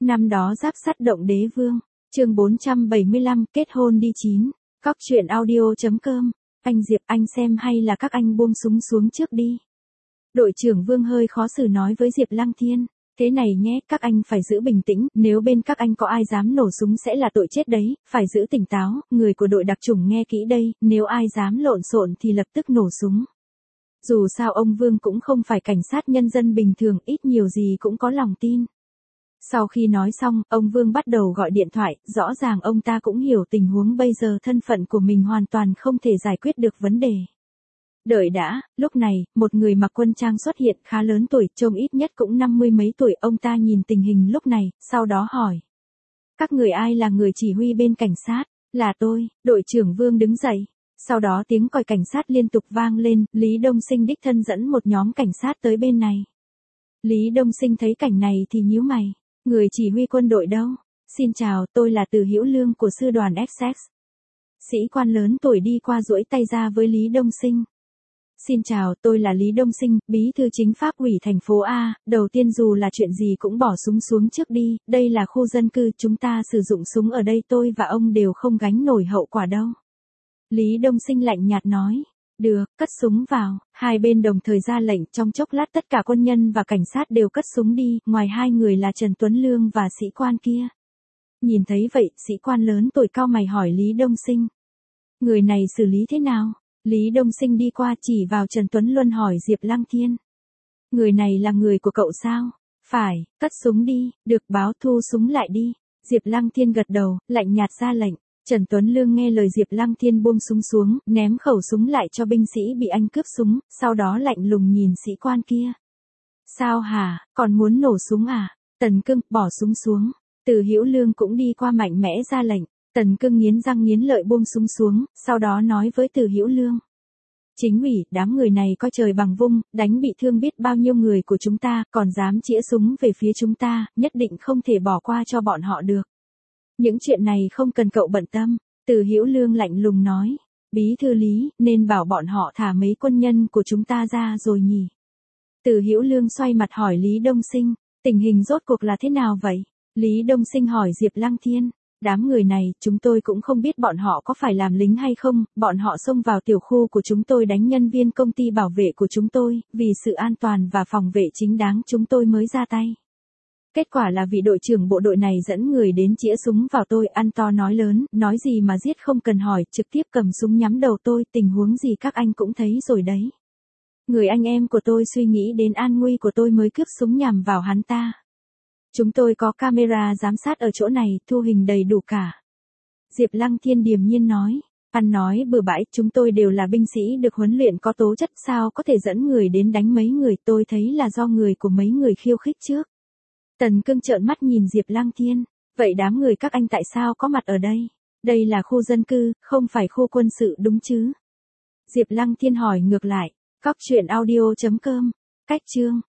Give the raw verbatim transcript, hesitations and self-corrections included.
Năm đó giáp sắt động đế vương, chương bốn trăm bảy mươi lăm, kết hôn đi chín. Cóc truyện audio chấm com. Anh Diệp, anh xem hay là các anh buông súng xuống trước đi. Đội trưởng Vương hơi khó xử nói với Diệp Lăng Thiên. Thế này nhé, các anh phải giữ bình tĩnh, nếu bên các anh có ai dám nổ súng sẽ là tội chết đấy, phải giữ tỉnh táo, người của đội đặc chủng nghe kỹ đây, nếu ai dám lộn xộn thì lập tức nổ súng. Dù sao ông Vương cũng không phải cảnh sát nhân dân bình thường, ít nhiều gì cũng có lòng tin. Sau khi nói xong, ông Vương bắt đầu gọi điện thoại, rõ ràng ông ta cũng hiểu tình huống bây giờ thân phận của mình hoàn toàn không thể giải quyết được vấn đề. Đợi đã, lúc này, một người mặc quân trang xuất hiện khá lớn tuổi, trông ít nhất cũng năm mươi mấy tuổi, ông ta nhìn tình hình lúc này, sau đó hỏi. Các người ai là người chỉ huy bên cảnh sát? Là tôi, đội trưởng Vương đứng dậy. Sau đó tiếng còi cảnh sát liên tục vang lên, Lý Đông Sinh đích thân dẫn một nhóm cảnh sát tới bên này. Lý Đông Sinh thấy cảnh này thì nhíu mày. Người chỉ huy quân đội đâu? Xin chào, tôi là Từ Hữu Lương của sư đoàn ét ét. Sĩ quan lớn tuổi đi qua duỗi tay ra với Lý Đông Sinh. Xin chào, tôi là Lý Đông Sinh, bí thư chính pháp ủy thành phố A, đầu tiên dù là chuyện gì cũng bỏ súng xuống trước đi, đây là khu dân cư, chúng ta sử dụng súng ở đây, tôi và ông đều không gánh nổi hậu quả đâu. Lý Đông Sinh lạnh nhạt nói. Được, cất súng vào, hai bên đồng thời ra lệnh, trong chốc lát tất cả quân nhân và cảnh sát đều cất súng đi, ngoài hai người là Trần Tuấn Lương và sĩ quan kia. Nhìn thấy vậy, sĩ quan lớn tuổi cao mày hỏi Lý Đông Sinh. Người này xử lý thế nào? Lý Đông Sinh đi qua chỉ vào Trần Tuấn Luân hỏi Diệp Lăng Thiên. Người này là người của cậu sao? Phải, cất súng đi, được báo thu súng lại đi. Diệp Lăng Thiên gật đầu, lạnh nhạt ra lệnh. Trần Tuấn Lương nghe lời Diệp Lăng Thiên buông súng xuống, ném khẩu súng lại cho binh sĩ bị anh cướp súng, sau đó lạnh lùng nhìn sĩ quan kia. Sao hả, còn muốn nổ súng à? Tần Cưng, bỏ súng xuống. Từ Hữu Lương cũng đi qua mạnh mẽ ra lệnh. Tần Cưng nghiến răng nghiến lợi buông súng xuống, sau đó nói với Từ Hữu Lương. Chính ủy, đám người này coi trời bằng vung, đánh bị thương biết bao nhiêu người của chúng ta, còn dám chĩa súng về phía chúng ta, nhất định không thể bỏ qua cho bọn họ được. Những chuyện này không cần cậu bận tâm, Từ Hữu Lương lạnh lùng nói. Bí thư Lý, nên bảo bọn họ thả mấy quân nhân của chúng ta ra rồi nhỉ? Từ Hữu Lương xoay mặt hỏi Lý Đông Sinh, tình hình rốt cuộc là thế nào vậy? Lý Đông Sinh hỏi Diệp Lăng Thiên. Đám người này, chúng tôi cũng không biết bọn họ có phải làm lính hay không, bọn họ xông vào tiểu khu của chúng tôi đánh nhân viên công ty bảo vệ của chúng tôi, vì sự an toàn và phòng vệ chính đáng chúng tôi mới ra tay. Kết quả là vị đội trưởng bộ đội này dẫn người đến chĩa súng vào tôi, ăn to nói lớn, nói gì mà giết không cần hỏi, trực tiếp cầm súng nhắm đầu tôi, tình huống gì các anh cũng thấy rồi đấy. Người anh em của tôi suy nghĩ đến an nguy của tôi mới cướp súng nhằm vào hắn ta. Chúng tôi có camera giám sát ở chỗ này, thu hình đầy đủ cả. Diệp Lăng Thiên điềm nhiên nói, ăn nói bừa bãi, chúng tôi đều là binh sĩ được huấn luyện có tố chất, sao có thể dẫn người đến đánh mấy người, tôi thấy là do người của mấy người khiêu khích trước. Tần Cưng trợn mắt nhìn Diệp Lăng Thiên, vậy đám người các anh tại sao có mặt ở đây? Đây là khu dân cư, không phải khu quân sự đúng chứ? Diệp Lăng Thiên hỏi ngược lại. Cóc truyện audio chấm com. Cách chương